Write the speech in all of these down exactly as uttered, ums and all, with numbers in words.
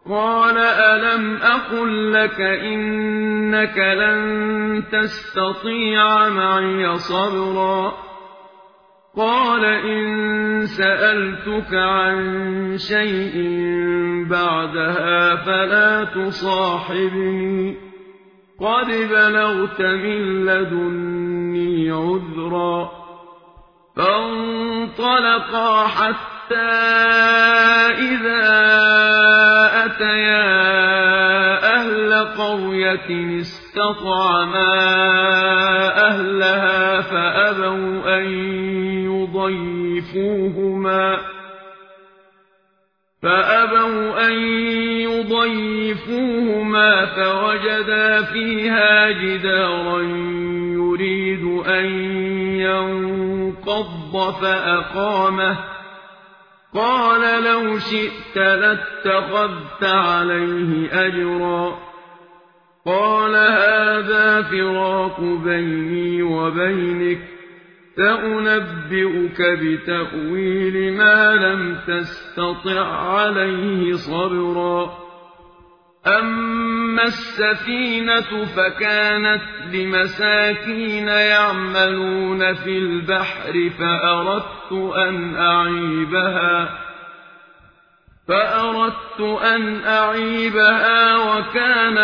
قال ألم أقل لك إنك لن تستطيع معي صبرا قال إن سألتك عن شيء بعدها فلا تصاحبني قد بلغت من لدني عذرا فانطلقا حتى إذا أتيا أهل قرية استطعما أهلها فأبوا أن يضيفوهما فأبوا أن يضيفوهما فوجدا فيها جدارا يريد أن ينقض فأقامه قال لو شئت لاتخذت عليه أجرا قال هذا فراق بيني وبينك سأنبئك بتأويل ما لم تستطع عليه صبرا أما السفينة فكانت لمساكين يعملون في البحر فأردت أن أعيبها فأردت أن أعيبها وكان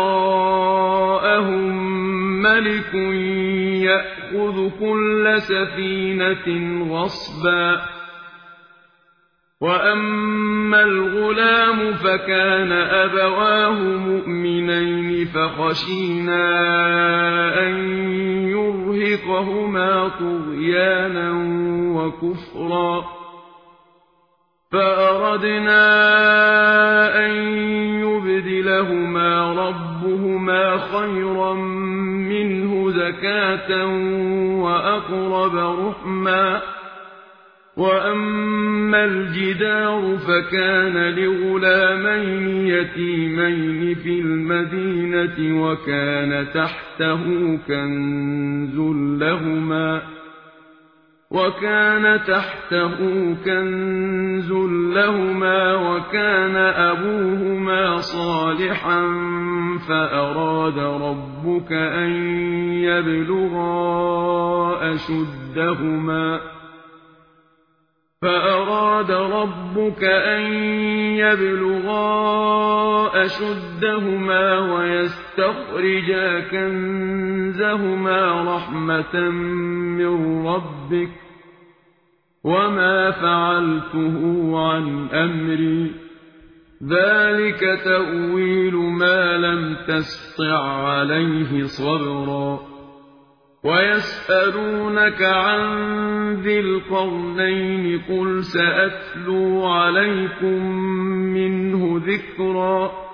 وراءهم ملك يأخذ كل سفينة غصبا وأما الغلام فكان أبواه مؤمنين فخشينا أن يرهقهما طغيانا وكفرا فأردنا أن يبدلهما ربهما خيرا منه زكاة وأقرب رحما وأما الجدار فكان لغلامين يتيمين في المدينة وكان تحته كنز لهما وكان تحته كنز لهما وكان أبوهما صالحا فأراد ربك أن يبلغا أشدهما فأراد ربك أن يبلغا أشدهما ويستخرجا كنزهما رحمة من ربك وما فعلته عن أمري ذلك تأويل ما لم تسطع عليه صبرا ويسألونك عن ذي القرنين قل سأتلو عليكم منه ذكرا